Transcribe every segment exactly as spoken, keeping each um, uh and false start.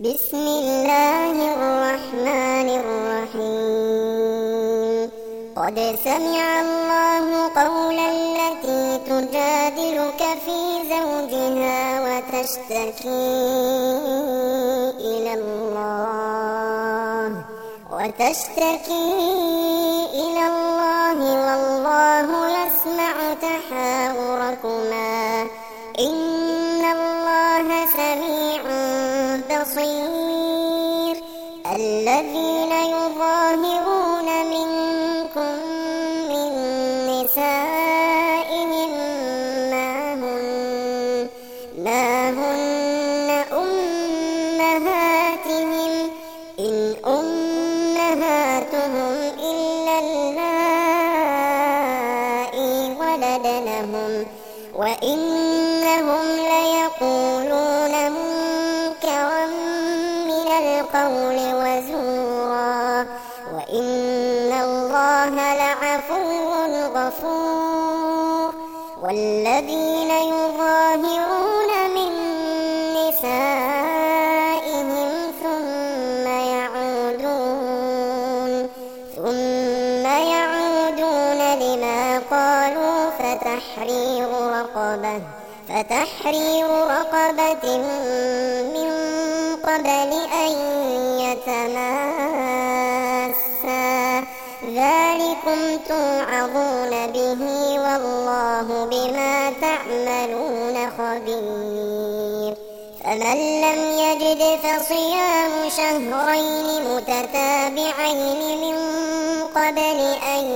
بسم الله الرحمن الرحيم. قد سمع الله قول التي تجادلك في زوجها وتشتكي إلى الله وتشتكي إلى الله والله يسمع تحاوركما إن الله سميع بصير. الذين يظاهرون منكم من نسائهم ما هن ما هن أمهاتهم إن أمهاتهم إلا اللائي ولدنهم وإنهم ليقولون منكرا من القول وزورا وإن الله لعفو غفور. والذين يظاهرون من نسائهم ثم يعودون ثم يعودون لما قالوا فتحرير رقبة فتحرير رقبة من قبل أن يتماسا ذلكم توعظون به والله بما تعملون خبير. فمن لم يجد فصيام شهرين متتابعين من قبل أن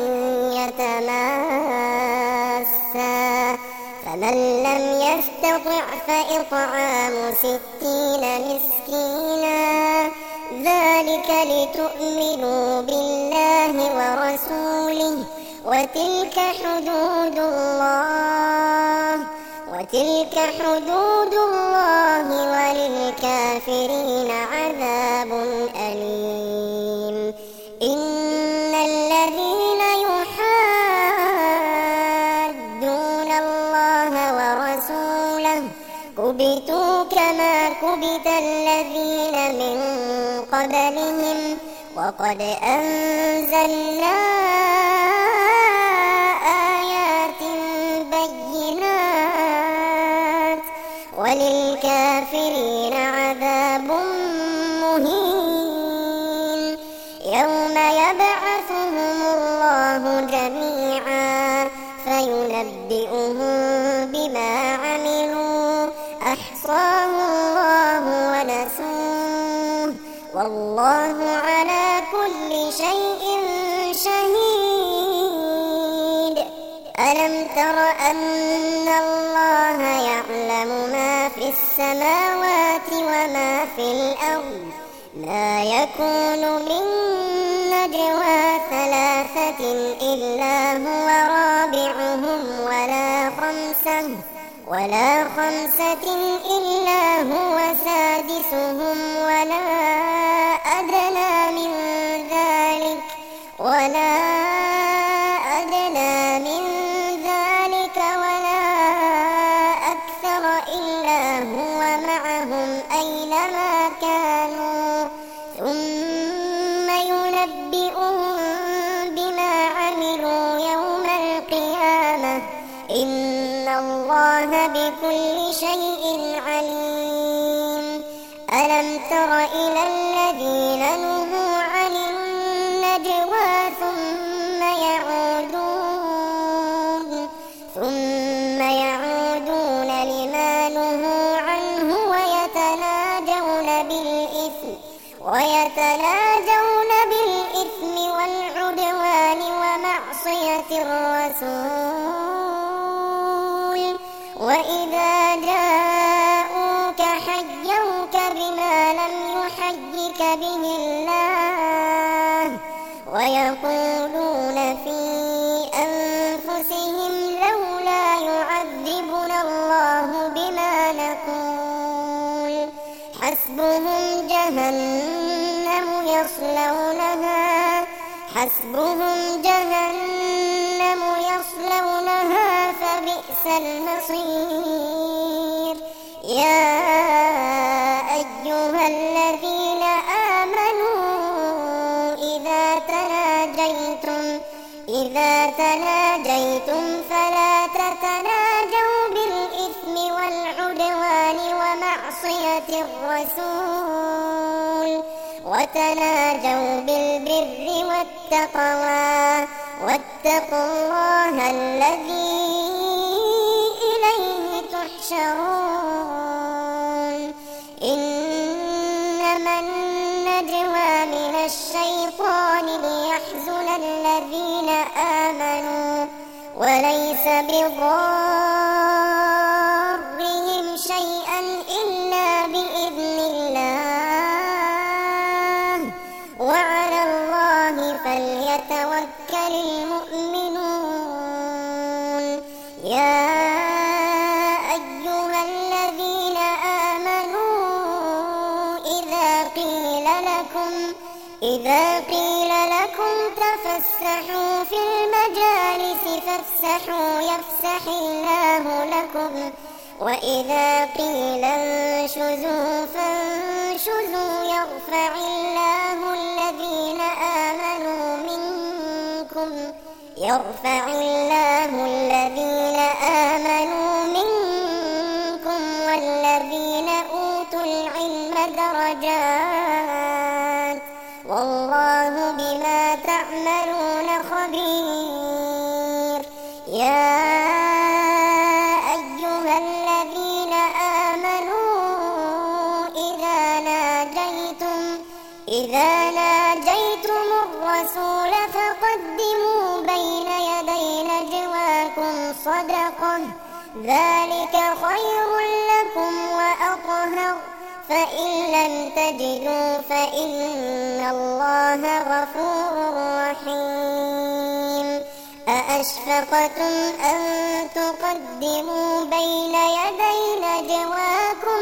يتماسا فمن لم يستطع فإطعام ستين مسكينا ذلك لتؤمنوا بالله ورسوله وتلك حدود الله وتلك حدود الله وللكافرين عذاب أليم. إن الذين يحادون الله ورسوله كبتوا كما كبت الذين من قبلهم وقد أنزلنا آيات بينات وللكافرين عذاب مهين. يوم يبعثهم الله جميعا فينبئهم بما عملوا أحصاه الله ونسوه والله على كل شيء شهيد. ألم تر أن الله يعلم ما في السماوات وما في الأرض ما يكون من نجوى ثلاثة إلا هو رابعهم ولا خمسة ولا خمسة إلا هو سادسهم ولا أدنى من ذلك ولا أدنى من ذلك ولا أكثر إلا هو معهم أينما كانوا ثم ينبئهم بما عملوا يوم القيامة إن الله بكل شيء عليم. ألم تر إلى الذين نهوا عن النجوى ثم يعودون ثم يعودون لما نهوا عنه ويتناجون بالإثم ويتناجون بالإثم والعدوان ومعصية الرسول وإذا جاءوك حيوك بما لم يحيك به الله ويقولون في أنفسهم لولا يعذبنا الله بما نقول حسبهم جهنم يصلونها حسبهم جهنم يصلونها فبئس المصير. يا أيها أيها الذين آمنوا إذا تناجيتم إذا تناجيتم فلا تتناجوا بالإثم والعدوان ومعصية الرسول وتناجوا بالبر والتقوى واتقوا الله الذي إليه تحشرون إنما النجوى من الشيطان ليحزن الذين آمنوا وليس بضارهم شيئا إلا بإذن الله وعلى الله فليتوكل المؤمنون يا أيها الذين آمنوا إذا قيل لكم إذا قيل لكم تفسحوا في المجالس فافسحوا يفسح الله لكم وإذا قيل انشزوا فانشزوا يرفع الله الذين آمنوا منكم يرفع الله الذين آمنوا منكم والذين أوتوا العلم درجات والله بما تعملون خبير يا أيها الذين آمنوا إذا ناجيتم إذا ناجيتم الرسول فقدموا بين يدي نجواكم صدقة ذلك خير لكم وأطهر فإن لم تجدوا فإن الله غفور رحيم أأشفقتم أن تقدموا بين يدي نجواكم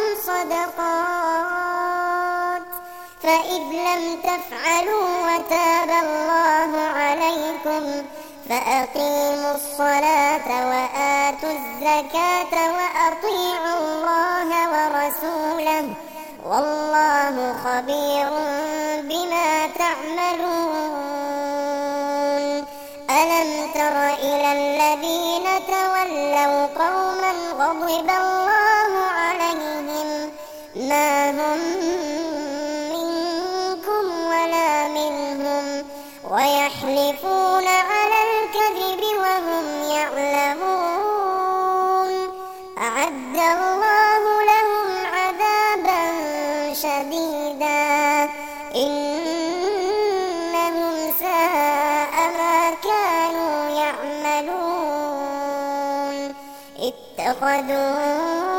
صدقات فإذ لم تفعلوا وتاب الله عليكم فأقيموا الصلاة وآتوا الزكاة وأطيعوا الله ورسوله والله خبير بما تعملون ألم تر إلى الذين تولوا قوما غضب الله عليهم ما هم منكم ولا منهم ويحلفون على الكذب وهم يعلمون أعد الله لهم عذابا شديدا إنهم ساء ما كانوا يعملون اتخذوا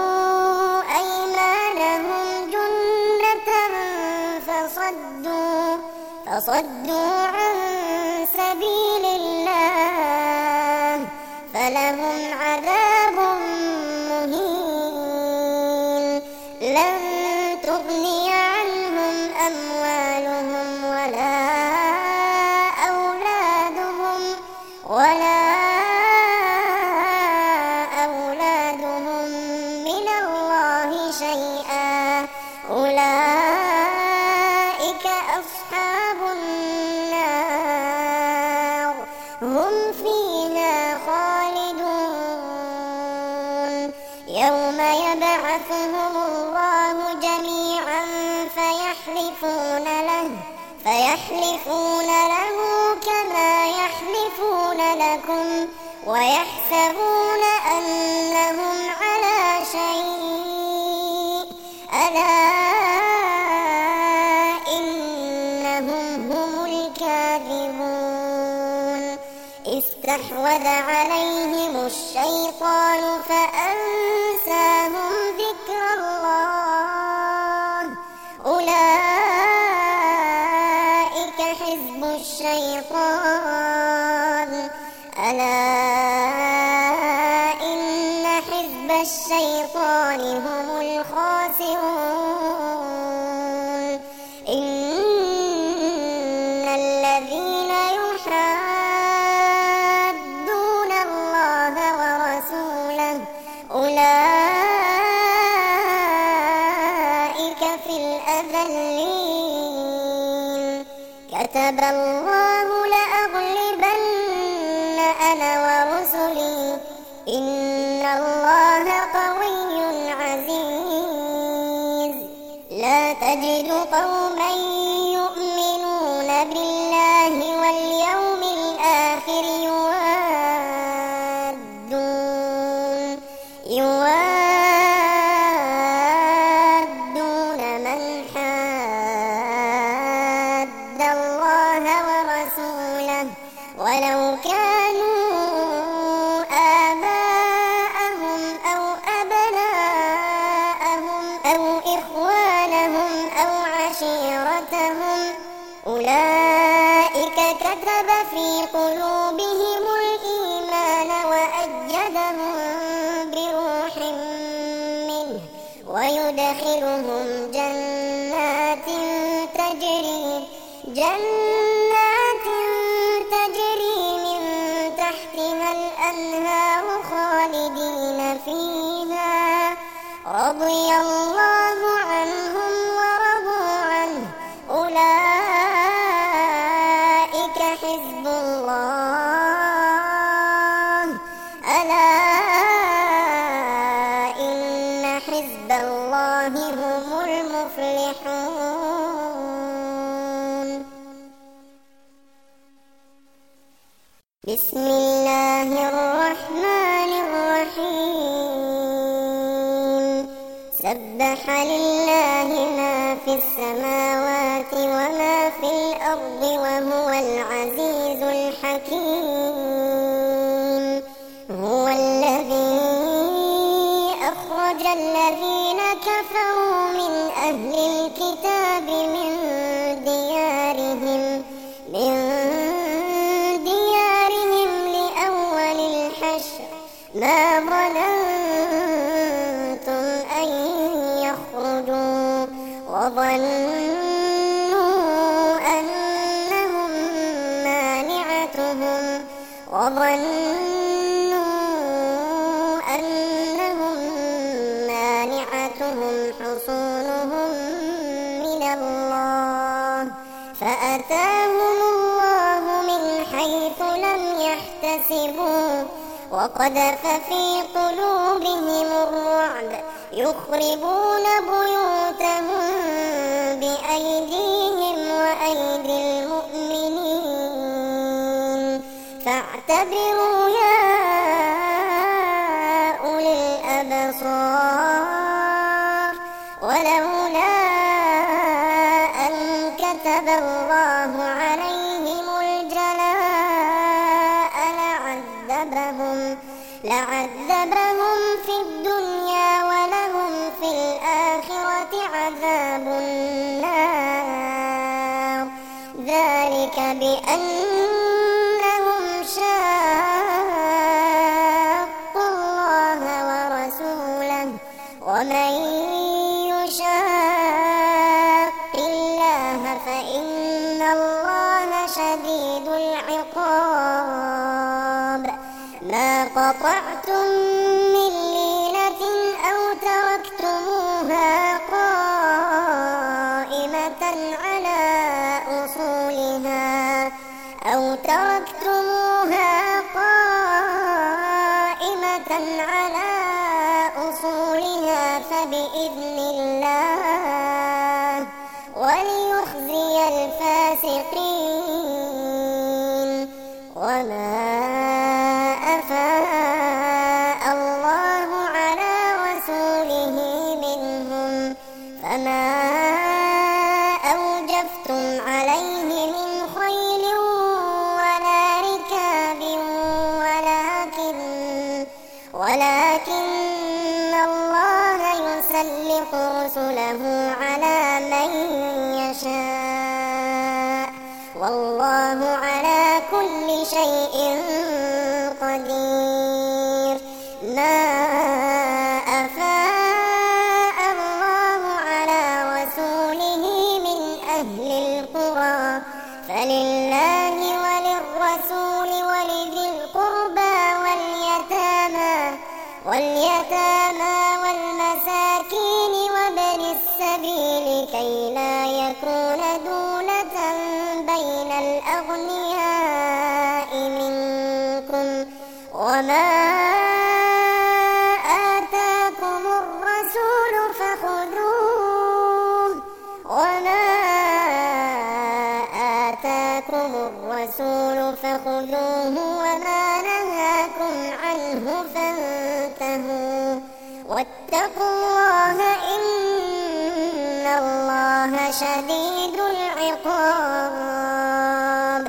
أيمانهم جنة فصدوا فصدوا عن سبيل الله فلهم عذاب مهين لن تغني عنهم أموالهم ولا أولادهم ولا أولادهم من الله شيئا أولئك أصحاب النار هم فيها خالدون يوم يبعثهم الله جميعا فيحلفون له فيحلفون له كما يحلفون لكم ويحسبون أنهم على شيء ألا إنهم هم الكاذبون استحوذ عليهم الشيطان فأنساهم ذكر الله أولئك حزب الشيطان ألا إن حزب الشيطان هم الخاسرون إن الذين يحادون الله ورسوله أولئك في الأذى مبين. كتب الله لأغلبن أنا ورسلي إن الله قوي عزيز. لا تجد قوما يؤمنون بالله واليوم الآخر يوادون يوادون من حاد الله ورسوله ولو كانوا آباءهم أو أبناءهم أو إخوانهم أو عشيرتهم أولئك كتب في قلوبهم الإيمان وأيدهم بروح منه ويدخلهم جنات تجري جنات تجري من تحتها الأنهار خالدين فيها رضي الله عنهم ورضوا عنه أولئك حزب الله ألا إن حزب الله هم المفلحون. بسم الله الرحمن الرحيم. سبح لله ما في السماوات وما في الأرض وهو العزيز الحكيم. هو الذي أخرج الذين كفروا من أهل الكتاب من ديارهم من ديارهم لأول الحشر ما ظننتم أن يخرجوا وظنوا أنهم مانعتهم وظنوا أنهم مانعتهم حصونهم من الله فأتاهم الله من حيث لم يحتسبوا وقذف في قلوبهم الرعب يخربون بيوتهم بأيديهم وأيدي المؤمنين فاعتبروا يا أولي الأبصار. ولولا أن كتب الله عليهم الجلاء لعذبهم لعذبهم في الدنيا ولهم في الآخرة عذاب النار ذلك بأنهم شاقوا الله ورسوله ومن يشاق الله فإن الله شديد العقاب. ما قطعتم من لينة أو تركتموها قائمة على أصولها أو تركتموها قائمة على أصولها فبإذن الله وليخزي الفاسقين. وما أفاء الله على رسوله منهم فما أوجفتم عليه من خيل ولا ركاب ولكن ولكن الله يسلط رسله على من يشاء والله على كل شيء قدير. ما أفاء الله على رسوله من أهل القرى فلله وللرسول ولذي القربى واليتامى واليتامى والمساكين وابن السبيل كي لا يكون يبغون دولة بين الأغنياء منكم وما آتاكم الرسول فخذوه وما آتاكم الرسول فخذوه وما نهاكم عنه فانتهوا واتقوا الله إن الله شديد العقاب.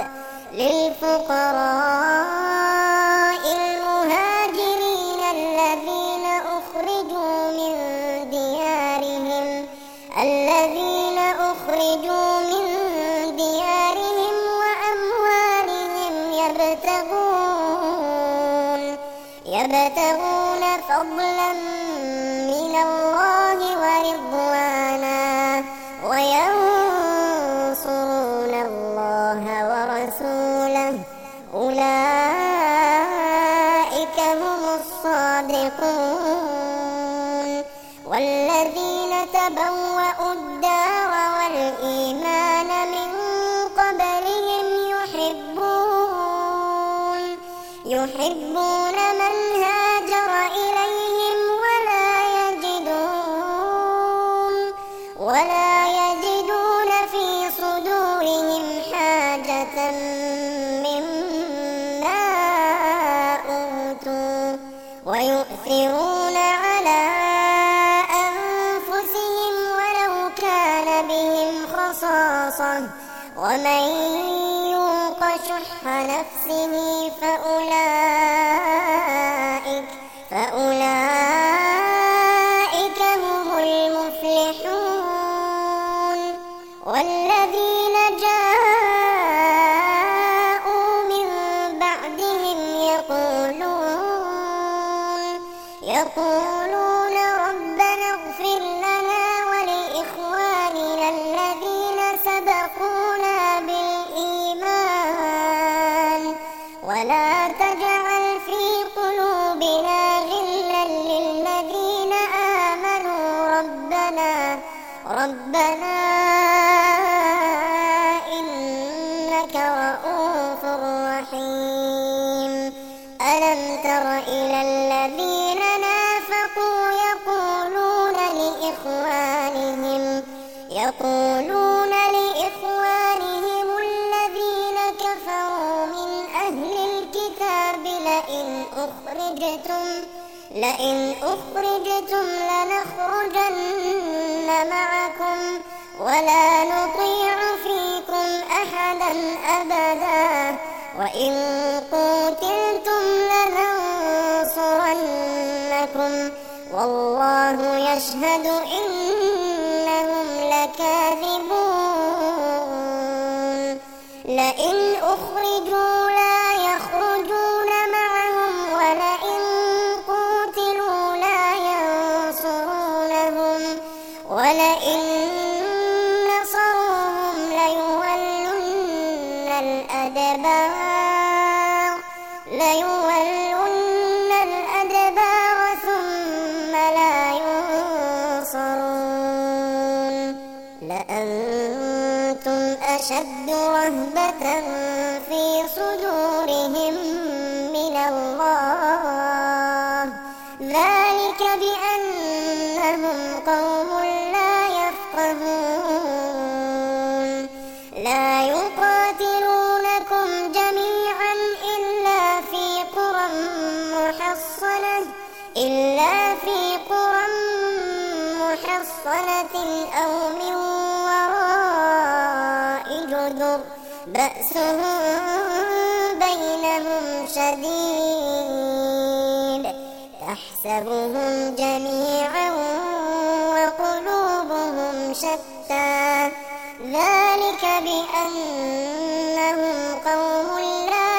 للفقراء المهاجرين الذين أخرجوا من ديارهم الذين أخرجوا من ديارهم وأموالهم يبتغون يبتغون فضلا من الله ورضوانا وينصرون الله ورسوله أولئك هم الصادقون. والذين تبوأوا الدار والإيمان من قبلهم يحبون يحبون من هاجر إليهم ولا يجدون ولا يجدون في صدورهم حاجة مما أوتوا ويؤثرون على أنفسهم ولو كان بهم خصاصة ومن يوق شح نفسه فأولئك فأولئك هم المفلحون. والذين جاءوا من بعدهم يقولون يقولون ربنا اغفر لنا ولإخواننا الذين سبقونا بالإيمان ولا تجعل في قلوبنا غلا للذين آمنوا ربنا ربنا إنك رؤوف رحيم. ألم تر إلى الذين نافقوا يقولون لإخوانهم يقولون لإخوانهم الذين كفروا من أهل الكتاب لئن أخرجتم لئن أخرجتم لنخرجن معكم ولا نطيع فيكم أحدا أبدا وإن قوتلتم لننصرنكم والله يشهد إنهم لكاذبون. لئن أخرجوا لا يخرجون معهم ولئن قوتلوا لا ينصرونهم ولئن نصروهم ليولن الأدبار ليولن الأدبار ثم لا ينصرون. لأنتم أشد رهبة في صدورهم من الله ذلك بأنهم قوم لا يفقهون. لا يقاتلونكم جميعا إلا في قرى محصنة إلا في قرى محصنة أو من وراء جدر بأسهم بينهم شديد تحسبهم جميعا وقلوبهم شتى ذلك بأنهم قوم لا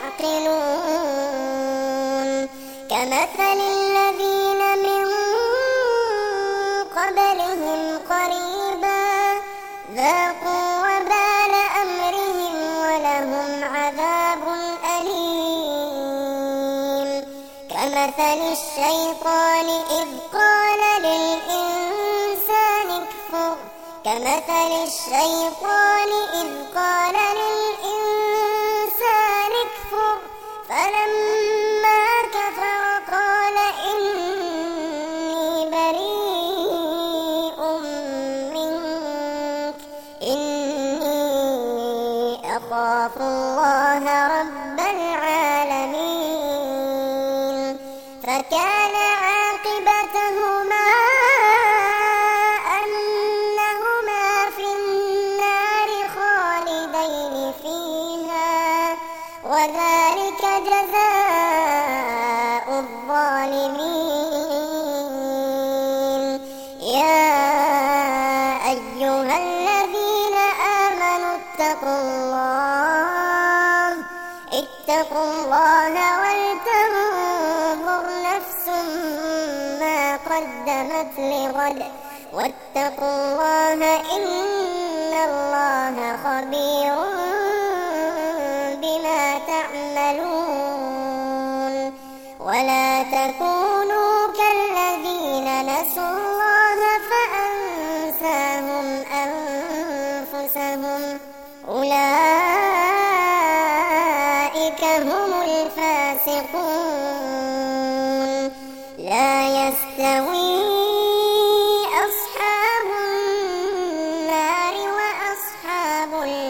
يعقلون. كمثل الذين من قبلهم قريبا ذاقوا وبال أمرهم ولهم عذاب أليم. كمثل الشيطان إذ قال للإنسان اكفر كمثل الشيطان إذ قال للإنسان اكفر فلما كفر قال إني بريء منك إني أخاف الله رب العالمين فكان عاقبتهما أنهما في النار خالدين فيها وذلك جزاء الظالمين يا أيها الذين آمنوا اتقوا الله اتقوا الله ولتنظر نفس ما قدمت لغد واتقوا الله إن الله خبير بما تعملون ولا تكونوا كالذين نسوا الله فأنساهم أنفسهم أولئك هم الفاسقون لا يستوي أصحاب النار وأصحاب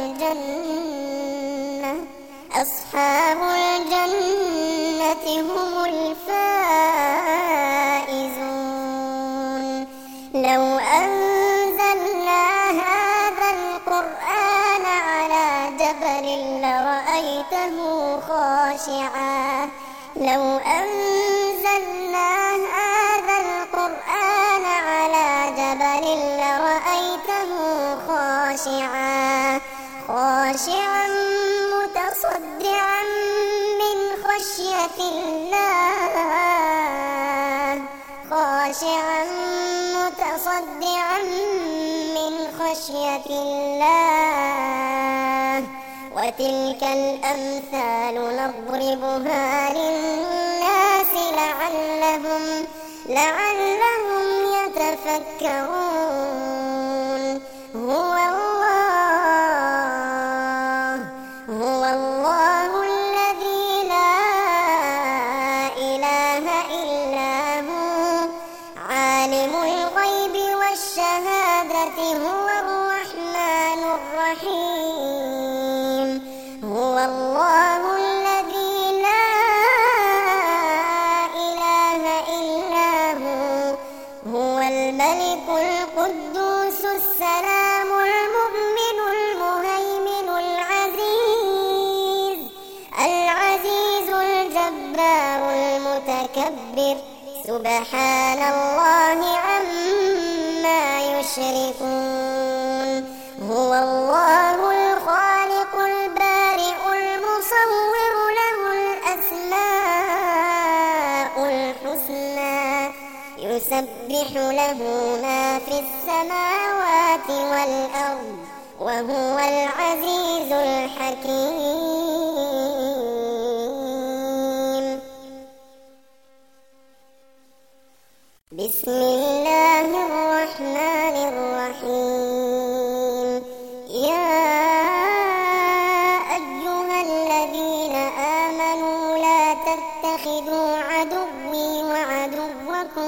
الجنة أصحاب الجنة هم الفائزون لو أنزلنا هذا القرآن على جبل لرأيته خاشعا لو أنزلنا هذا القرآن على جبل لرأيته خاشعا خاشعا متصدعا من خشية الله خاشعا متصدعا من خشية الله وتلك الأمثال نضربها للناس لعلهم لعلهم يتفكرون هو الله هو الله الذي لا إله إلا هو عالم الغيب والشهادة هو الرحمن الرحيم هو الله الذي لا إله إلا هو هو الملك القدوس السلام المؤمن المهيمن العزيز العزيز الجبار المتكبر سبحان الله عما يشركون هو الله الخالق البارئ المصور له الأسماء الحسنى يسبح له ما في السماوات والأرض وهو العزيز الحكيم بسم الله الرحمن الرحيم يا أيها الذين آمنوا لا تتخذوا عدوي وعدوكم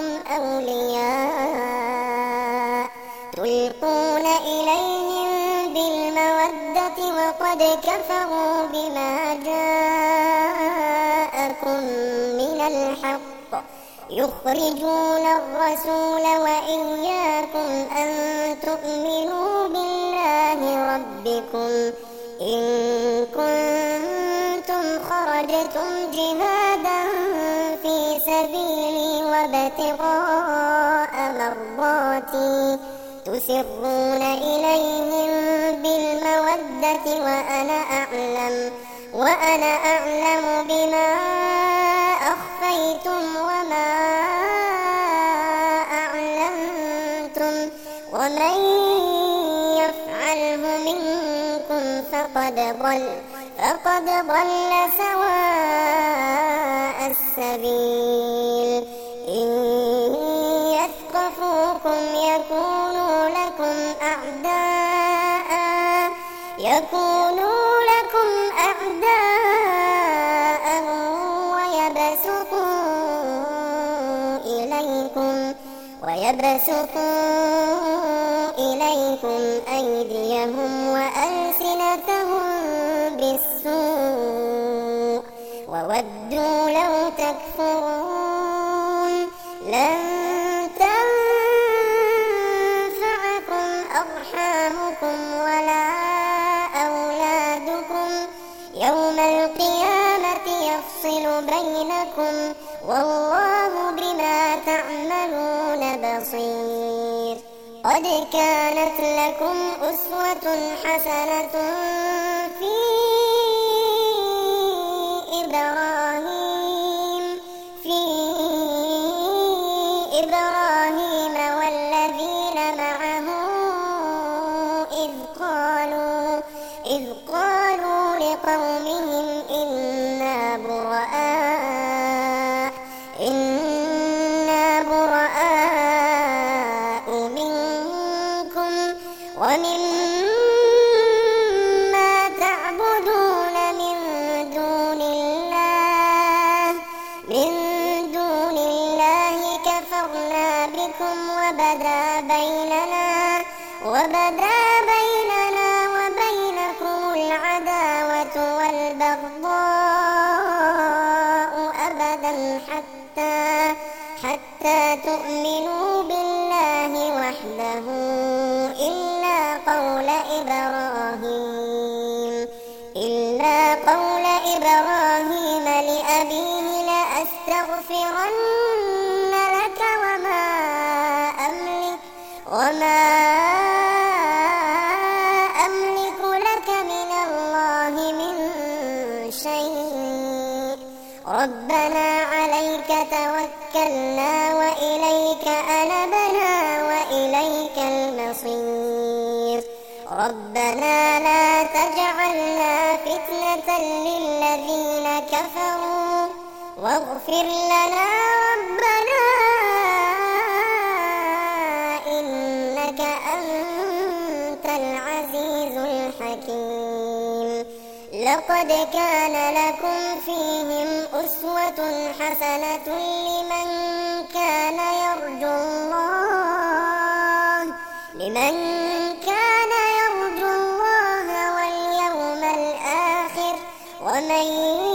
أولياء تلقون إليهم بالمودة وقد كفروا بما جاءكم من الحق يخرجون الرسول وإياكم أن تؤمنوا بالله ربكم إن كنتم خرجتم جهادا في سبيلي وابتغاء مرضاتي تسرون إليهم بالمودة وأنا أعلم وأنا أعلم بما أخفيتم وما أعلنتم ومن يفعله منكم فقد ضل فقد ضل سواء السبيل إن يثقفوكم يكونوا لكم أعداء يكونوا لكم أعداء ويبسطوا إليكم ويبسطوا إليكم أيديهم وألسنتهم بالسوء وودوا لو تكفرون. لن تنفعكم أرحامكم ولا أولادكم يوم القيامة يفصل بينكم والله بما تعملون بصير. قد كانت لكم أسوة حسنة في إبراهيم في إبراهيم والذين معه إذ قالوا إذ قالوا لقومهم إنا براء إنا براء منكم ومما تعبدون من دون الله من دون الله كفرنا بكم وبدا بيننا وبدا بيننا وبينكم العداوة والبغضاء أبدا حتى حتى تؤمنوا بالله وحده إلا قول إبراهيم إلا قول إبراهيم لأبيه لأستغفرن لك وما أملك وما أملك لك من الله من شيء ربنا عليك توكلنا وإليك أنبنا وإليك المصير. ربنا لا تجعلنا فتنة للذين كفروا واغفر لنا ربنا إنك أنت العزيز الحكيم. لقد كان لكم فيهم أسوة حسنة لمن كان يرجو الله لمن كان يرجو الله واليوم الآخر ومن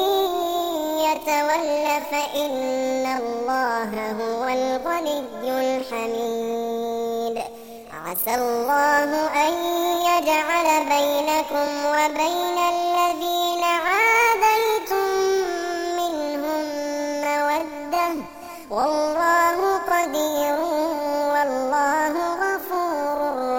يتول فإن الله هو الغني الحميد. عسى الله أن يجعل بينكم وبين الذين عاديتم منهم مودة والله قدير والله غفور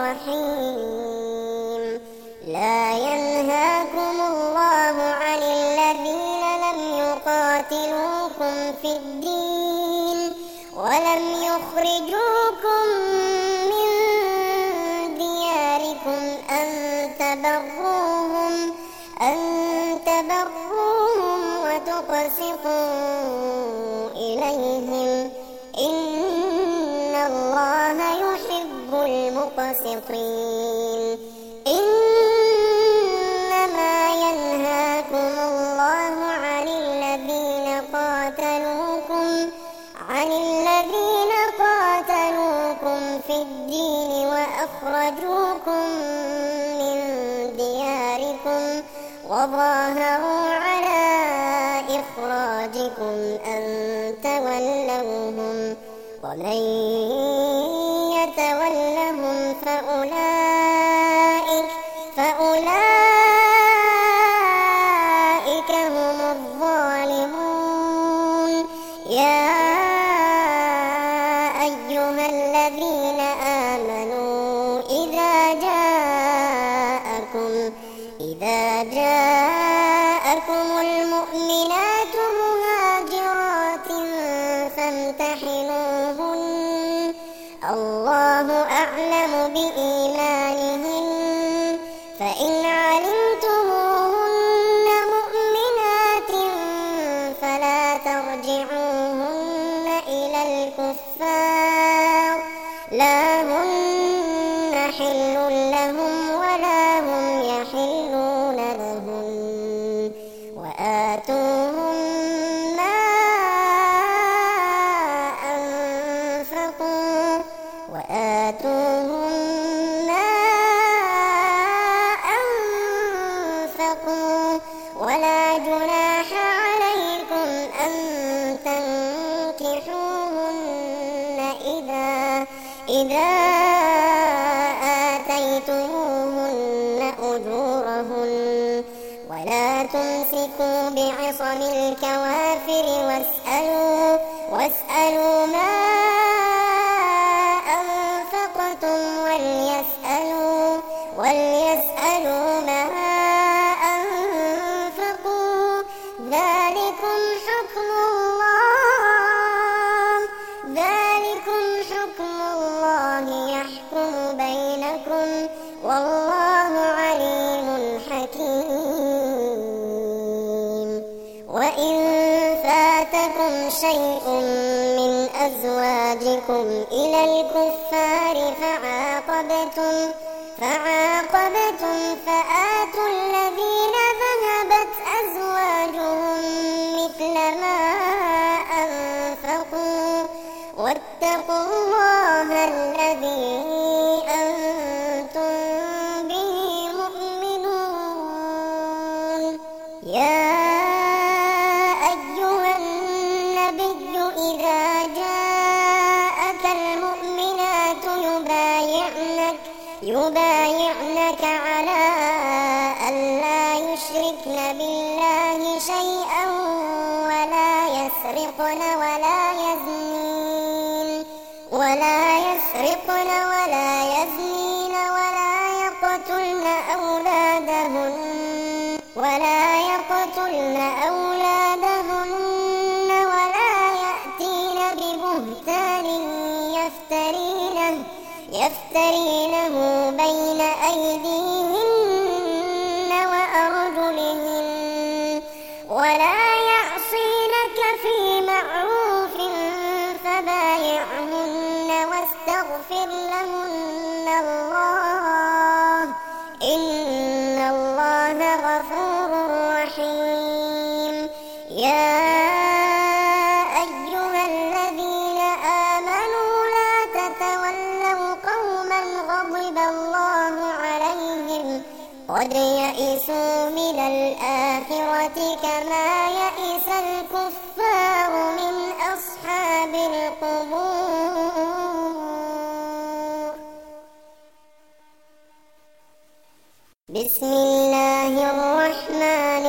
رحيم. لا ينهاكم الله عن الذين لم يقاتلوكم في الدين ولم يخرجوكم من دياركم أن تبروهم أن تبروهم وتقسطوا إليهم إن الله يحب المقسطين. إنما ينهاكم الله عن الذين قاتلوكم عن الذين قاتلوكم في الدين وأخرجوكم من دياركم وظاهروا على إخراجكم أن تولوهم ومن يتولهم فأولئك فأولئك هم الظالمون. يا أيها الذين آمنوا إذا جاءكم إذا جاءكم المؤمنات مهاجرات فامتحنوهن الله أعلم بإيمانهن فإن علمتموهن مؤمنات فلا ترجعوهن إلى الكفار لا هن حل لهم ولا هم يحلون تمسكوا بعصم الكوافر واسألوا, واسألوا ما أنفقتم وليسألوا, وليسألوا ما أنفقوا. ذلكم حكم الله, ذلكم حكم الله يحكم بينكم والله عليم حكيم. وإن فاتكم شيء من أزواجكم إلى الكفار فعاقبتم, فعاقبتم فآتوا الذين ذهبت أزواجهم مثل ما أنفقوا واتقوا الله الذي أنتم به مؤمنون. يا أيها النبي إذا جاءك المؤمنات يبايعنك, يبايعنك على أن لا يشركن بالله شيئا ولا يسرقن ولا يزنين, ولا يسرقن ولا يزنين ولا يقتلن أولادهن, ولا يقتلن أولادهن ولا يأتين ببهتان يفترينه, يفترينه بين أيديهن وأرجلهن ولا يعصينك في معروف فبايعهن واستغفر لهن الله إن الله غفور رحيم. يا أيها الذين آمنوا لا تتولوا قوما غضب الله عليهم قد يئسوا من الآخرة كما يئس الكفار من أصحاب القبور. بسم الله الرحمن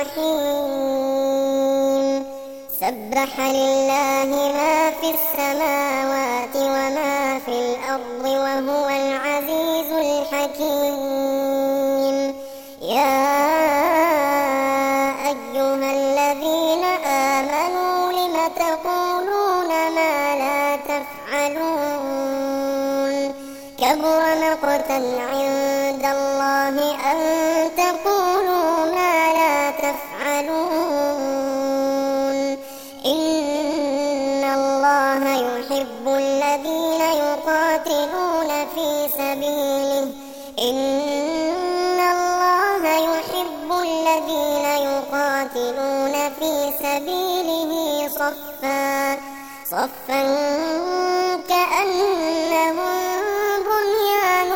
الرحيم. سبح لله ما في السماوات وما في الأرض وهو العزيز الحكيم. يا أيها الذين آمنوا لم تقولون ما لا تفعلون كبر مقتا عند الله أن تقولوا ما لا تفعلون. إن الله يحب الذين يقاتلون في سبيله إن الله يحب الذين يقاتلون في سبيله صفا صفا كأنهم بنيان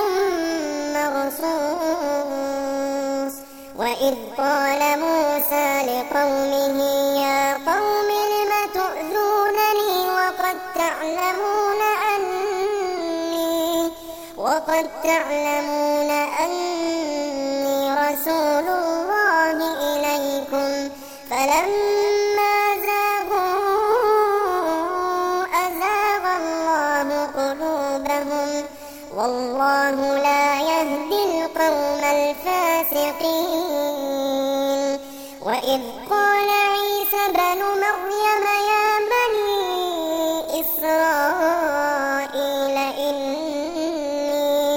مرصوص. وإذ قال موسى لقومه يا قوم لم تؤذونني وقد تعلمون أني وقد تعلمون أني رسول الله إليكم فلما زاغوا أزاغ الله قلوبهم والله لا يهدي القوم الفاسقين. وإذ قال عيسى ابن مريم يا بني إسرائيل إني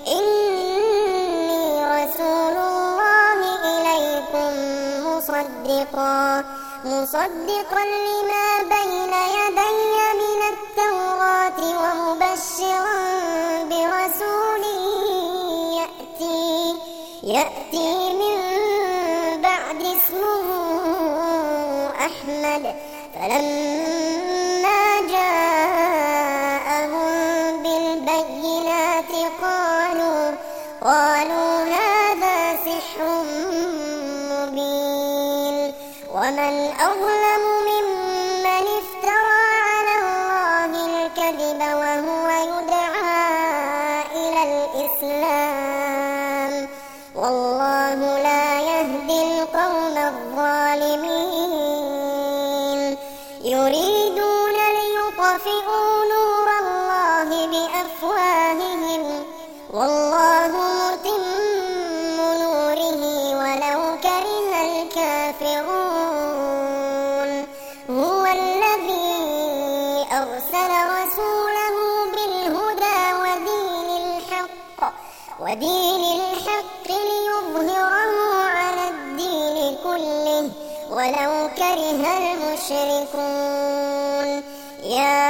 إني رسول الله إليكم مصدقا مصدقا لما بين يدي من التوراة ومبشرا برسول يأتي يأتي من بعد اسمه أحمد. فلما جاءهم بالبينات قالوا قالوا هذا سحر مبين. ومن أظلم ممن افترى على الله الكذب وهو يدعى إلى الإسلام والله لا يهدي القوم أرسل رسوله بالهدى ودين الحق ودين الحق ليظهره على الدين كله ولو كره المشركون. يا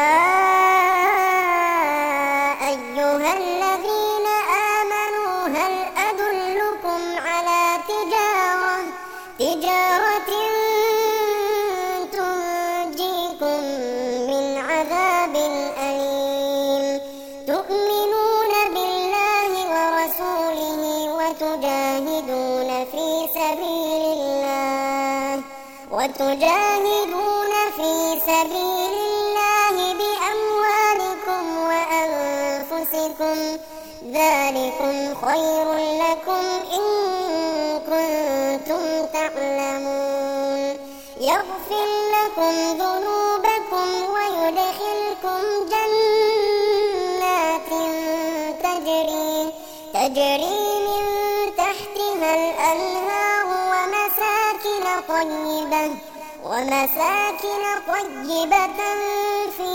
أيها الذين آمنوا هل أدلكم على تجارة تجارة تنجيكم من عذاب أليم تؤمنون بالله ورسوله وتجاهدون في سبيل الله وتجاهدون في سبيل الله بأموالكم وأنفسكم ذلكم خير لكم إن كنتم تعلمون. يغفر لكم ذنوبكم ويدخلكم جنات تجري تجري من تحتها الأنهار ومساكن طيبة ومساكن طيبة في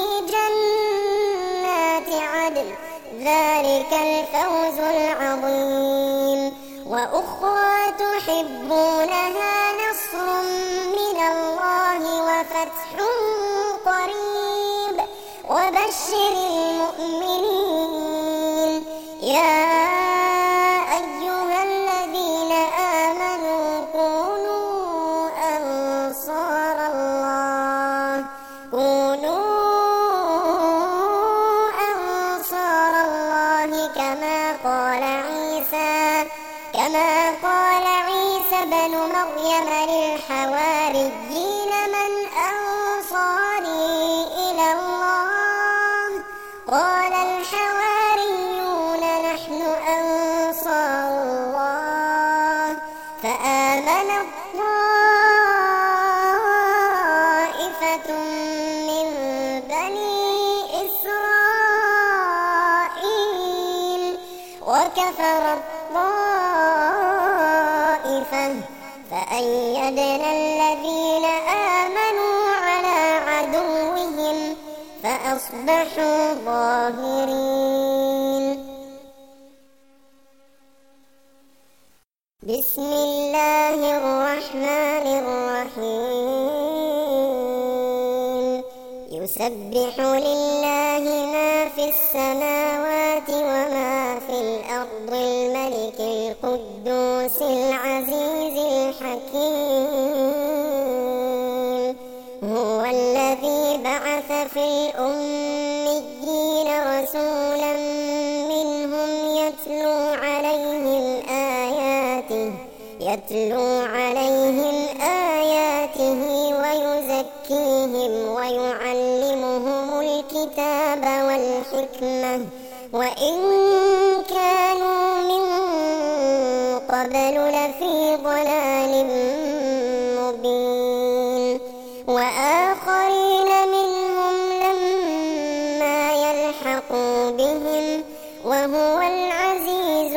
جنات عدن ذلك الفوز العظيم. وأخرى تحبونها نصر من الله وفتح قريب وبشر المؤمنين. يا أيها الذين آمنوا كونوا أنصار الله كونوا أنصار الله كما قال عيسى كما قال عيسى بن مريم للحواريين من أنصاري إلى الله قال الحواريون نحن أنصار الله فآمنت طائفة من بني إسرائيل وكفرت طائفة فأيدنا الذين آمنوا على عدوهم فأصبحوا ظاهرين. بسم الله الرحمن الرحيم. يسبح لله ما في السماوات وما في الأرض الملك القدوس العزيز الحكيم. هو الذي بعث في الأميين رسولا منهم يتلو عليهم آياته يتلو عليهم آياته ويزكيهم ويعلمهم الكتاب والحكمة وإن كانوا من قبل لفي ضلال مبين. وآخرين منهم لما يلحقوا بهم وهو العزيز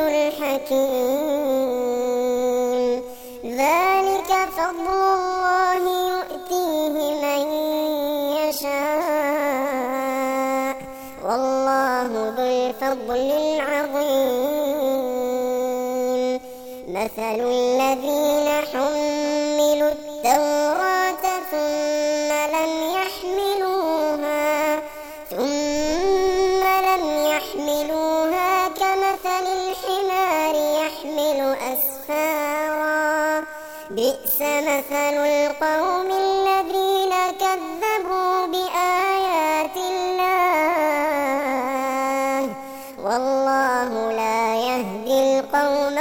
الحكيم. ذلك فضل الله يؤتيه من يشاء والله ذو الفضل العظيم. مثل الذين حملوا التوراة ثم لم يحملوها ثم لم يحملوها كمثل الحمار يحمل أسفارا بئس مثل القوم الذين كذبوا بآيات الله والله لا يهدي القوم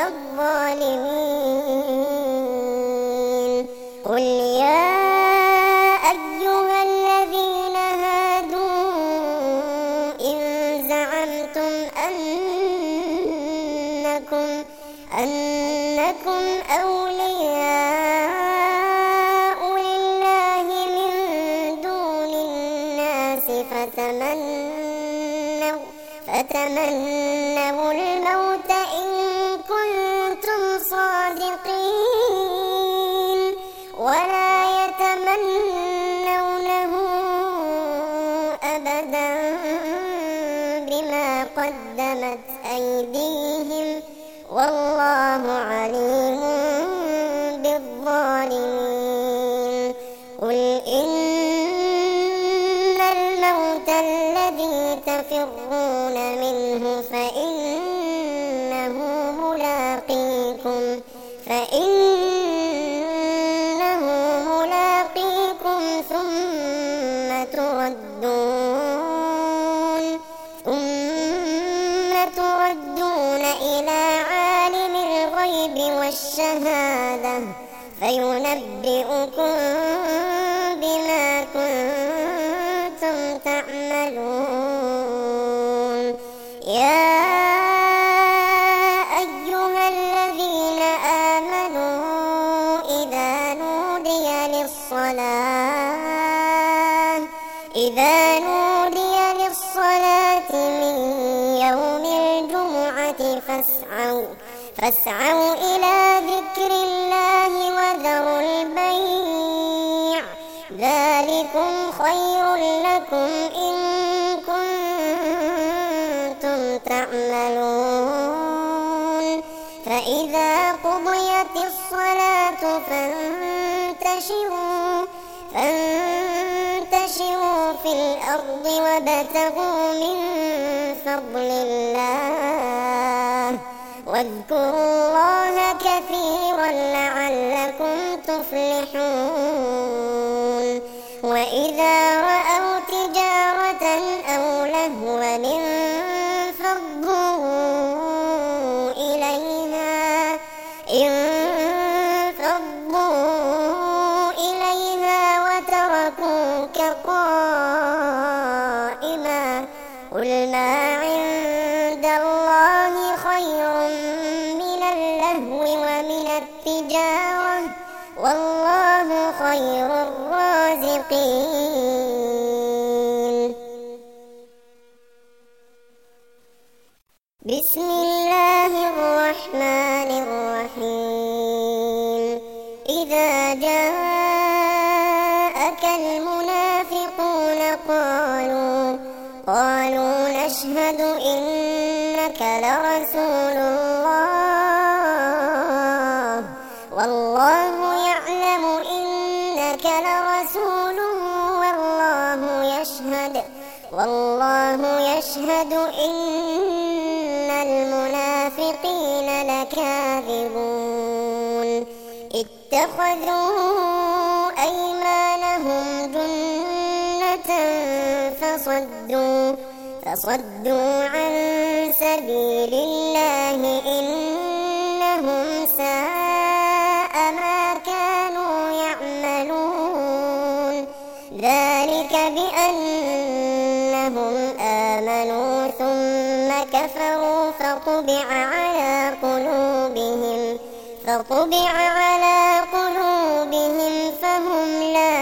الظالمين. قل يا أيها الذين هادوا إن زعمتم أنكم أنكم أولياء لله من دون الناس فتمنوا فتمنوا الموت إن كنتم صادقين ولا يتمنونه أبدا تفرون منه فإنه ملاقيكم فإنه ملاقيكم ثم تردون ثم تردون إلى عالم الغيب والشهادة فينبئكم بما كنتم تعملون. يا أيها الذين آمنوا إذا نودي للصلاة إذا نودي للصلاة من يوم الجمعة فاسعوا فاسعوا إلى ذكر الله وذروا البيع ذلكم خير لكم إن كنتم تعملون. فإذا قضيت الصلاة فانتشروا فانتشروا في الأرض وابتغوا من فضل الله واذكروا الله كثيرا لعلكم تفلحون. وإذا رأوا تجارة أو لهوا انفضوا إليها انفضوا إليها وتركوك قائما قل ما عند الله خير من اللهو ومن التجارة والله خير الرازقين. بسم الله الرحمن الرحيم. إذا جاءك المنافقون قالوا قالوا نشهد إنك لرسول الله والله يعلم إنك لرسوله والله يشهد والله يشهد إن المنافقين لكاذبون. اتخذوا أيمانهم جنة فصدوا فصدوا عن سبيل الله إنهم ساء ما كانوا يعملون. ذلك بأنهم آمنوا ثم كفروا فطبع على قلوبهم فطبع على قلوبهم فهم لا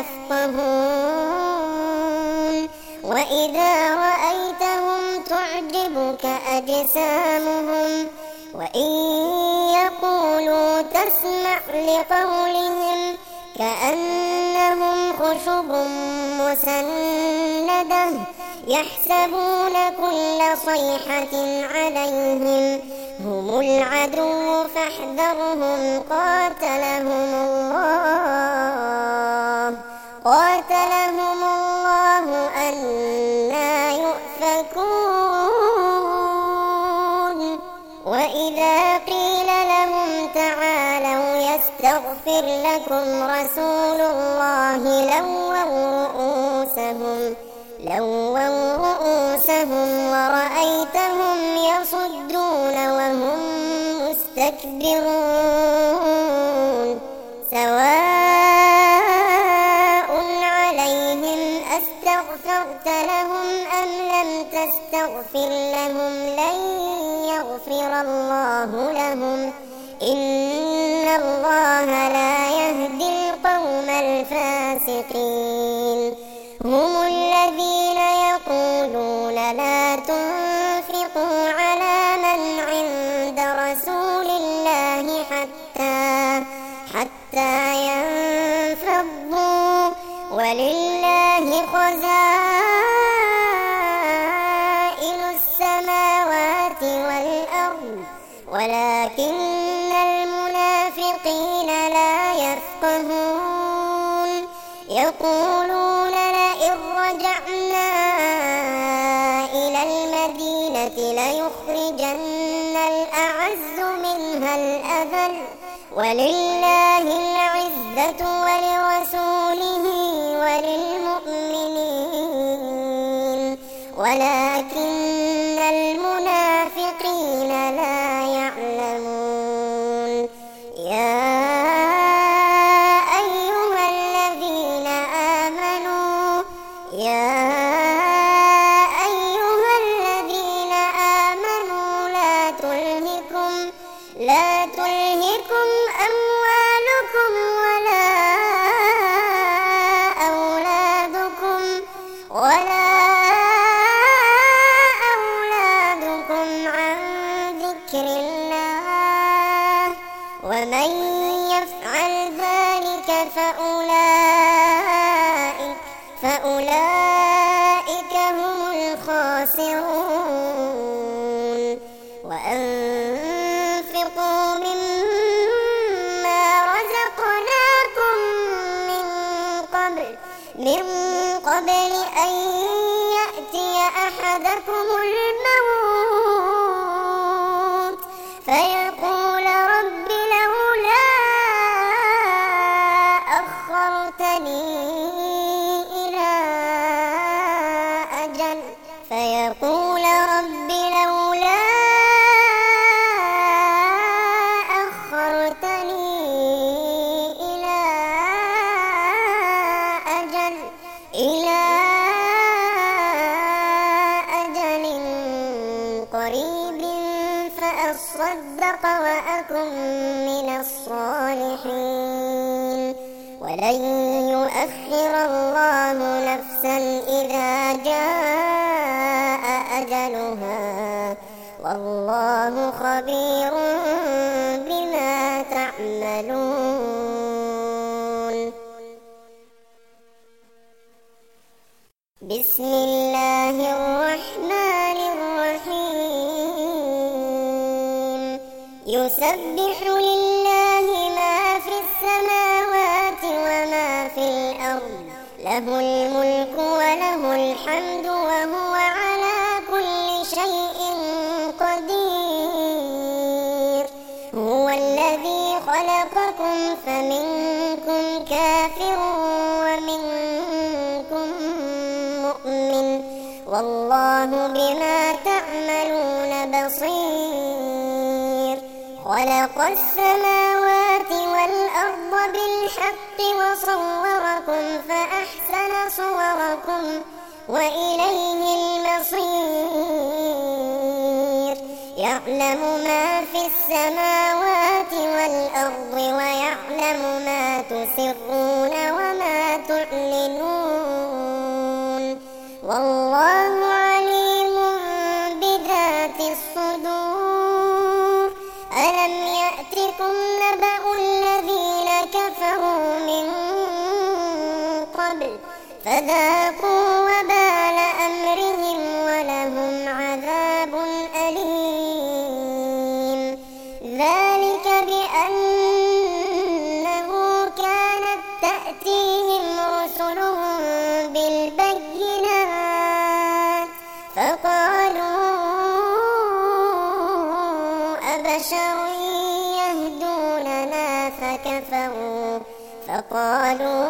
يفقهون. وإذا رأيتهم تعجبك أجسامهم وإن يقولوا تسمع لقولهم كأنهم خشب مسندة يحسبون كل صيحة عليهم هم العدو فاحذرهم قاتلهم الله قاتلهم الله أنى يؤفكون. وإذا قيل لهم تعالوا يستغفر لكم رسول الله لووا رؤوسهم لووا رؤوسهم ورأيتهم يصدون وهم مستكبرون. سواء عليهم أستغفرت لهم أم لم تستغفر لهم لن يغفر الله لهم إن الله لا يهدي القوم الفاسقين. هم الذين يقولون لا تنفقوا على من عند رسول الله حتى حتى ينفضوا ولله خزائن السماوات والأرض ولكن المنافقين لا يفقهون. يقولون لئن رجعنا أذل ولله العزة ولرسوله وللمؤمنين ولكن المنافقين لا يعلمون يا أيها الذين آمنوا يا أيها الذين آمنوا لا تلهكم لا تلهكم أموالكم ولا أولادكم ولا أولادكم عن ذكر الله ومن يفعل ذلك فأولئك فأولئك هم الخاسرون وأنفقوا مما رزقناكم من قبل من قبل أن يأتي أحدكم الموت فيقول رب لولا أخرتني إلى أجل فيقول رب لولا أخرتني إلى أجل إلى أجل قريب فأصدق وأكن من الصالحين ولن يؤخر الله نفسا إذا جاء أجلها والله خبير بما تعملون. بسم الله الرحمن الرحيم يسبح لله ما في السماوات وما في الأرض له الملك وله الحمد وهو على كل شيء قدير هو الذي خلقكم فمنكم كافر ومنكم مؤمن والله بما تعملون بصير خلق السماوات والأرض بالحق وصوركم فأحسن صوركم وإليه المصير يعلم ما في السماوات والأرض ويعلم ما تسرون وما تعلنون والله عليم بذات الصدور ألم يأتكم نبأ الذين كفروا من قبل فذاقوا وبال أمرهم ولهم عذاب أليم ذلك بأنه كانت تأتيهم رسلهم بالبينات فقالوا أبشر يهدوننا فكفروا فقالوا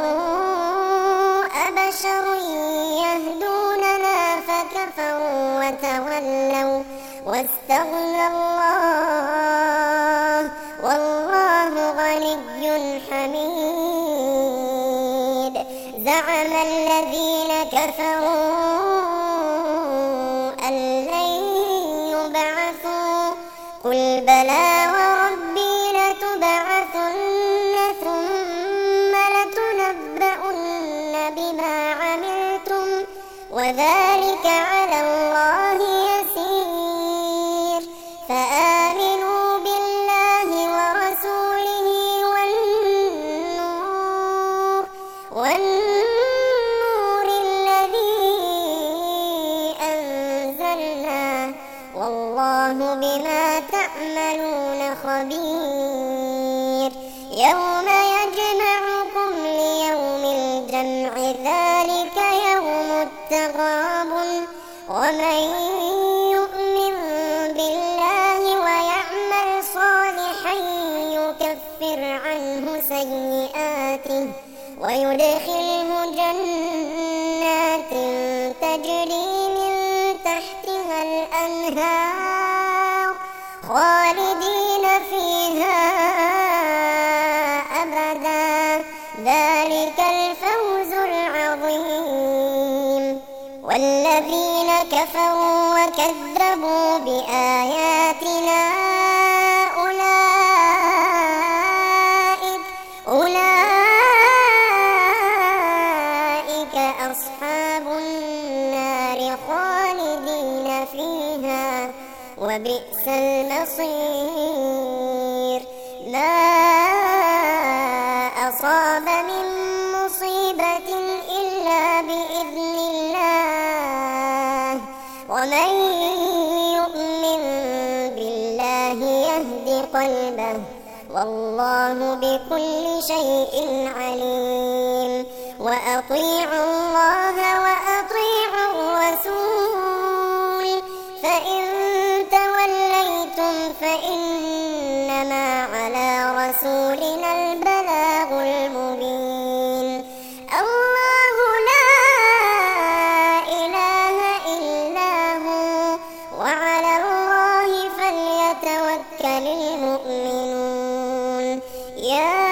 أبشر يهدوننا فكفروا وتولوا واستغنى الله والله غني حميد زعم الذين كفروا أن لن يبعثوا قل بلى وربي لتبعثن ثم لتنبؤن بما عملتم وذلك على الله يسير فآمنوا بالله ورسوله والنور والنور الذي أنزلنا والله بما تعملون خبير يوم يجمعكم ليوم الجمع ذلك يوم التغابن ومن يؤمن بالله ويعمل صالحا يكفر عنه سيئاته ويدخله جنات تجري من تحتها الأنهار خالدين فيها أبدا ذلك الفوز العظيم. والذين كفروا وكذبوا بآياتنا أولئك أولئك أصحاب النار خالدين فيها وبئس المصير. ما أصاب من مصيبة إلا بإذن الله ومن يؤمن بالله يهد قلبه والله بكل شيء عليم. وأطيعوا الله وأطيعوا الرسول فإن توليتم فإنما على رسولنا البلاغ المبين. الله لا إله إلا هو وعلى الله فليتوكل المؤمنون. يا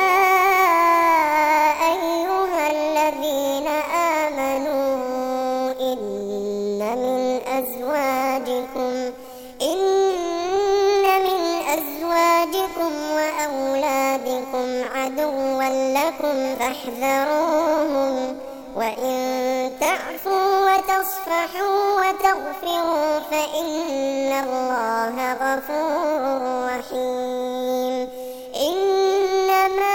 أيها الذين آمنوا إن من أزواجكم إن من أزواجكم وأولادكم عدوا لكم فاحذروهم وإن تعفوا وتصفحوا وتغفروا فإن الله غفور رحيم. إنما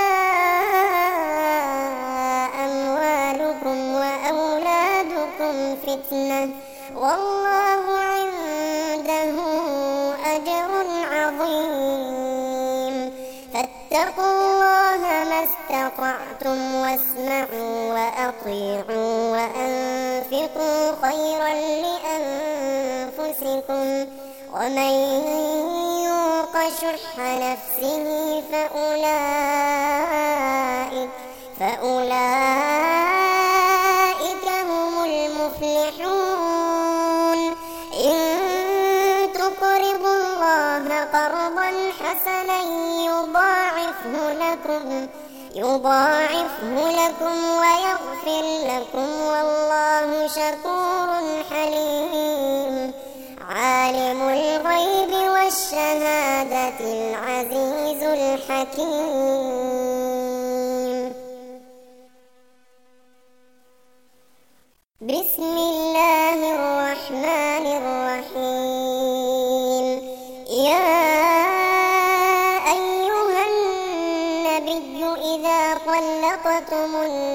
أموالكم وأولادكم فتنة والله عنده أجر عظيم. فاتقوا الله ما استطعتم واسمعوا وأطيعوا وأنفقوا خيرا لأنفسكم ومن يوق شح نفسه فأولئك فأولئك هم المفلحون. إن تقرضوا الله قرضا حسنا يضاعفه لكم يضاعفه لكم ويغفر لكم والله شكور حليم. عالم الغيب والشهادة العزيز الحكيم. بسم الله الرحمن الرحيم. يا أيها النبي إذا طلقتم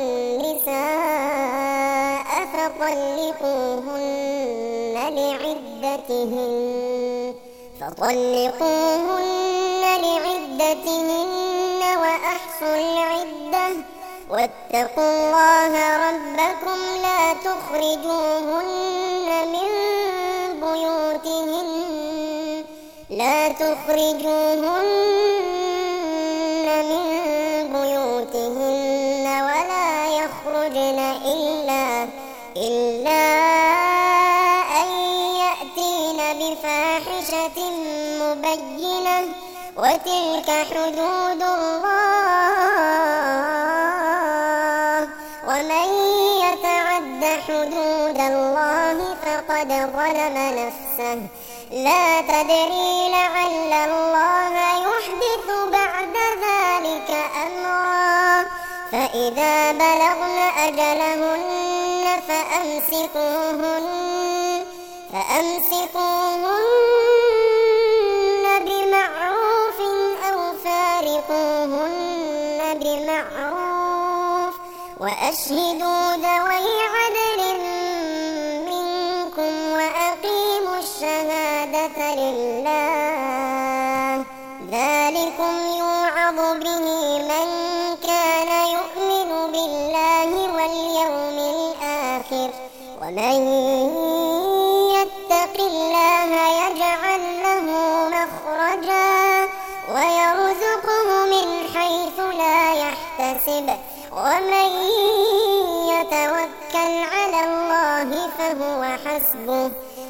النساء فطلقوهن لعدتهن فطلقوهن لعدتهن وأحصوا العدة واتقوا الله ربكم لا تخرجوهن من بيوتهن لا تخرجوهن من بيوتهن ولا يخرجن إلا إلا أن يأتين بفاحشة مبينة وتلك حدود الله ومن يتعد حدود الله فقد ظلم نفسه. لا تدري لعل الله يحدث بعد ذلك أمرا. فإذا بلغن أجلهن فأمسكوهن فأمسكوهن بمعروف أو فارقوهن بمعروف وأشهدوا ذوي عدل منكم وأقيموا الشهادة لله. ذلكم يوعظ به من كان يؤمن بالله واليوم الآخر ومن يتق الله يجعل له مخرجا ويرزقه من ومن يتوكل على الله فهو حسبه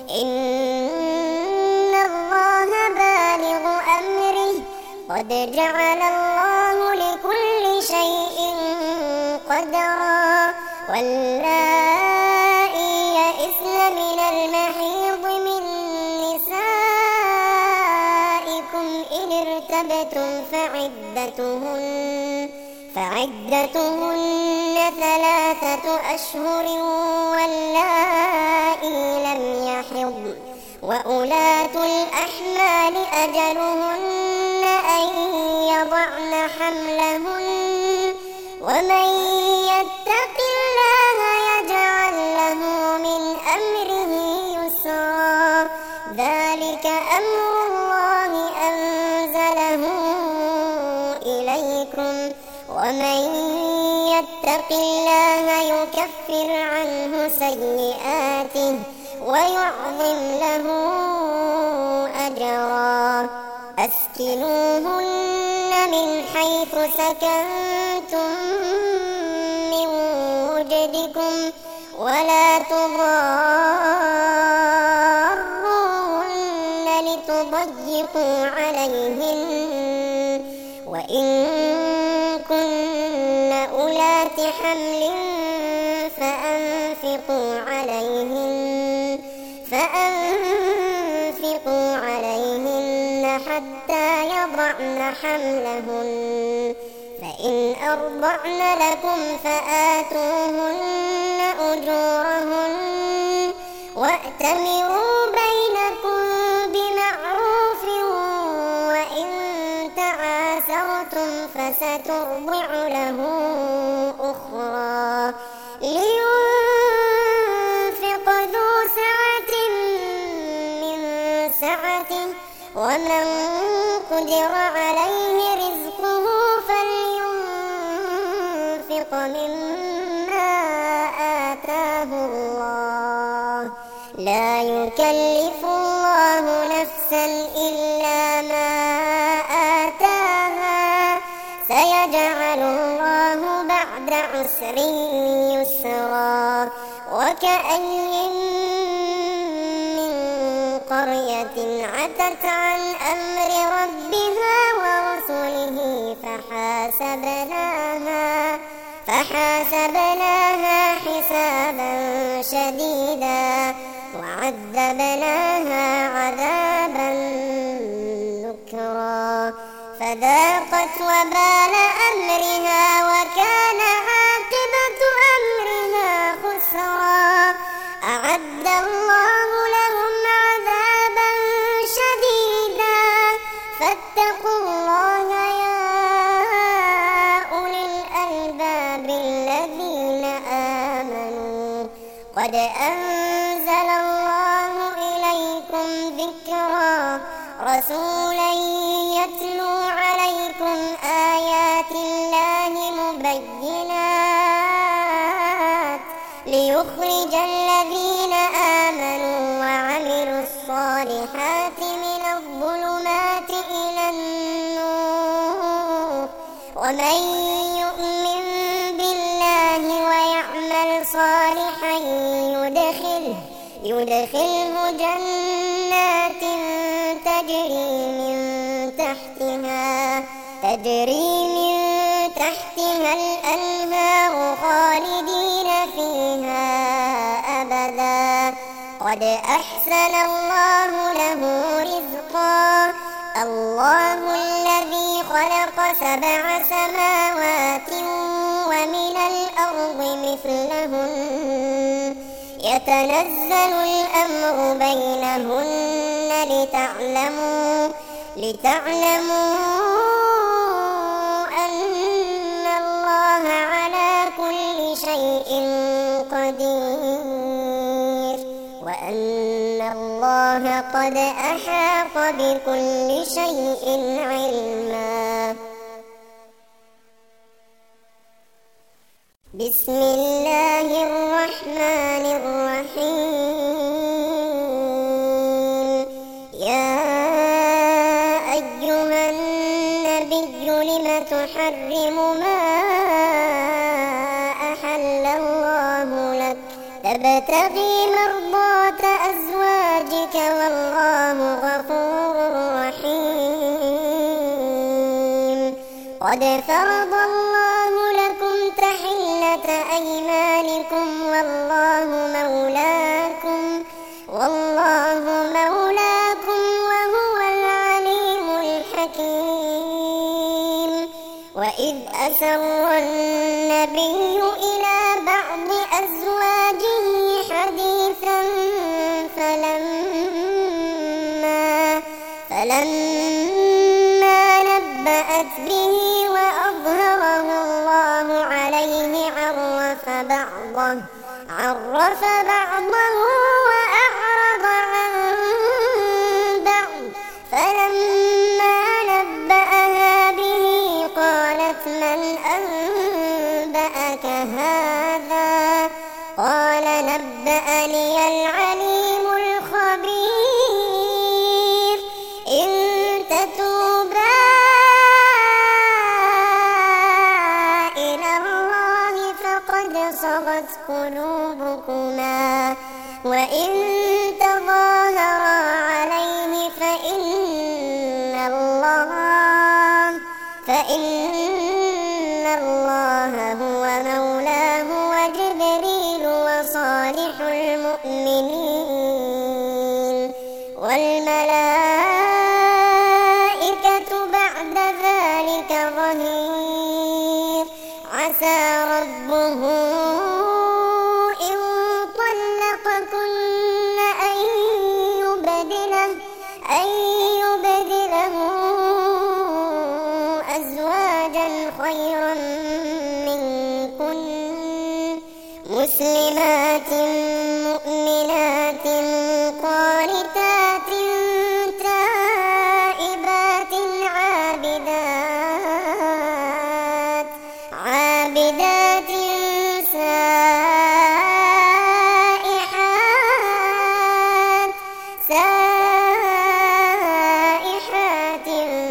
إن الله بالغ أمره قد جعل الله لكل شيء قدرا واللائي يئسن من المحيض من نسائكم إن ارتبتم فعدتهن فعدتهن ثلاثة أشهر واللائي لم يحضن وأولاة الأحمال أجلهن أن يضعن حملهن ومن يتق الله يجعل له من أمره يسرا ذلك أمر الله أنزله إليكم ومن يتق الله يكفر عنه سيئاته ويعظم له أجرا أسكنوهن من حيث سكنتم من وجدكم ولا تضاروهن لتضيقوا عليهن وإن كن أولات حمل فأنفقوا عليهن فأنفقوا عليهن حتى يضعن حملهن فإن أرضعن لكم فآتوهن أجورهن وأتمروا بينكم بمعروف وإن تعاسرتم فسترضع له أخرى لينفق ذو سعة من سعته ومن قدر عليه رزقه فلينفق مما آتاه الله لا يكلف الله نفسا إلا ما آتاها سيجعل الله بعد عسر يسرا وكأين من قرية عتت عن أمر ربها ورسله فحاسبناها فحاسبناها حسابا شديدا وعذبناها عذابا نكرا فذاقت وبال أمرها وكان عاقبة أمرها خسرا أعد الله لهم عذابا شديدا فاتقوا الله يا أولي الألباب الذين آمنوا قد أنزل الله إليكم ذكرا رسولا يتلو عليكم آيات الله مبينات ليخرج الذين آمنوا وعملوا الصالحات من الظلمات إلى النور ومن يؤمن بالله ويعمل صالحا يدخله يدخله جنات تجري من تحتها تجري من تحتها الأنهار خالدين فيها أبدا قد أحسن الله له رزقا الله الذي خلق سبع سماوات ومن الأرض مثلهن يتنزل الأمر بينهن لتعلموا لتعلموا أن الله على كل شيء قدير وأن الله قد أحاط بكل شيء علما. بسم الله الرحمن الرحيم. يا أيها النبي لم تحرم ما أحل الله لك تبتغي مرضات أزواجك والله غفور رحيم. قد فرض الله لكم تحلة أيمانكم والله مولاكم والله مولاكم وهو العليم الحكيم. وإذ أسر النبي إلى بعض أزواجه حديثا فلما فلما نبأت به وأظهره الله عليه عرف بعضه عرف بعضه وأعرض عن بعض. فلما نبأها به قالت من أنبأك هذا؟ قال نبأني العليم الخبير. إن تتوبا إلى الله فقد صغت قلوبكما وإن تظاهرا عليه فإن الله فإن الله هو مولاه وجبريل وصالح المؤمنين والملائكة بعد ذلك ظهير. عسى ربه إن طلقكن أن يبدله أن يبدله أزواجا خيرا منكن مسلمات مؤمنات قانتات تائبات عابدات عابدات سائحات سائحات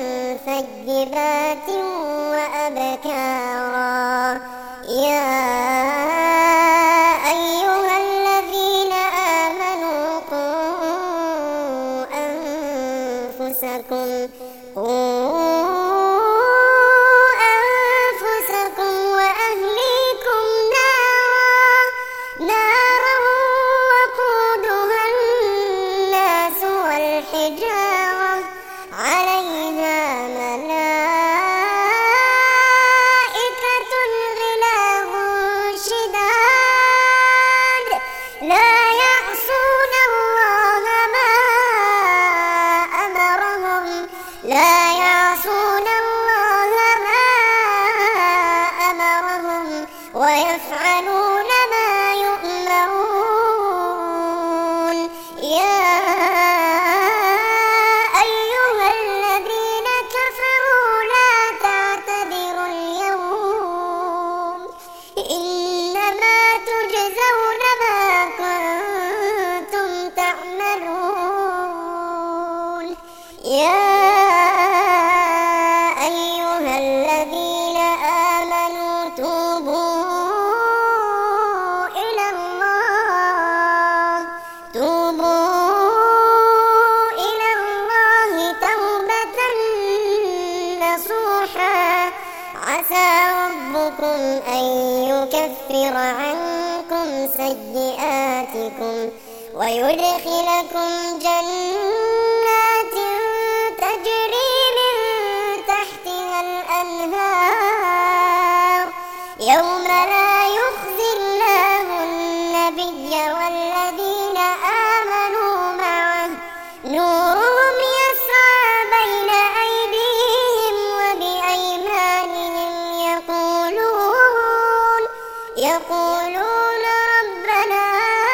ثيبات وأبكارا. يا أيها الذين آمنوا قوا أنفسكم قوا أنفسكم وأهليكم نارا نارا وقودها الناس والحجارة عليها ملائكة غلاظ شداد لا يعصون الله ما أمرهم لا يعصون الله ما أمرهم ويفعلون ما يؤمرون. يا أيها الذين كفروا لا تعتذروا اليوم إنما تجزون ما كنتم تعملون. يا أيها الذين آمنوا توبوا إلى الله توبوا إلى الله توبة نصوحا. عسى ربكم أن يكفر عنكم سيئاتكم ويدخلكم جنات تجري من تحتها الأنهار يوم لا يخزي الله النبي والذين آمنوا معه نورهم يسعى بين أيديهم وبأيمانهم يقولون يقولون ربنا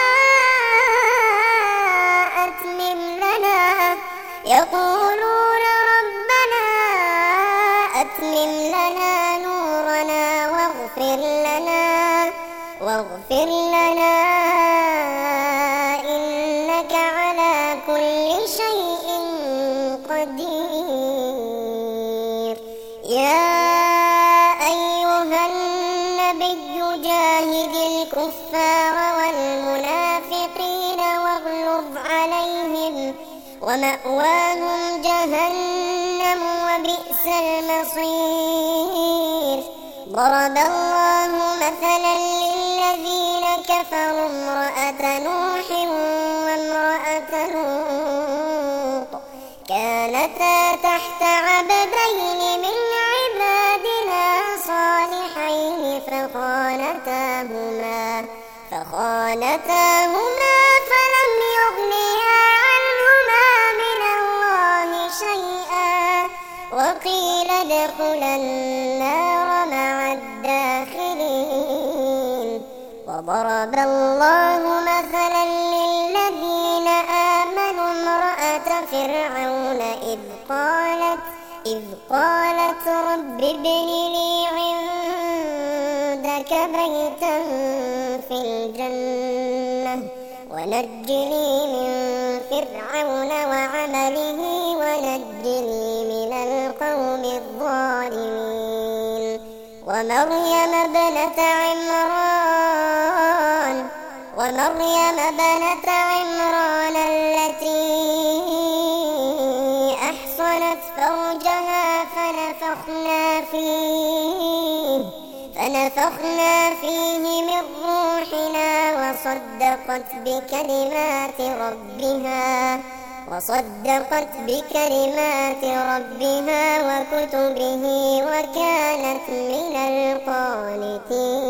أتمم لنا يقولون ربنا أتمم لنا نورنا واغفر لنا واغفر لنا إنك على كل شيء قدير. يا الكفار والمنافقين واغلظ عليهم ومأواهم جهنم وبئس المصير. ضرب الله مثلا للذين كفروا امرأة نوح وامرأة لوط كانتا تحت عبدين من عبادنا صالحين فخانتاهما فخانتاهما فلم يغنيا عنهما من الله شيئا وقيل ادخلا النار مع الداخلين. وضرب الله مثلا للذين آمنوا امرأة فرعون إذ قالت إذ قالت رب ابن لي عندك بيتا في الجنة ونجني من فرعون وعمله ونجني من القوم الظالمين. ومريم ابنة عمران ومريم ابنة عمران التي أحصنت فرجها فنفخنا فيه فنفخنا فيه من روحنا وصدقت بكلمات ربها وصدقت بكلمات ربها وكتبه وكانت من القانتين.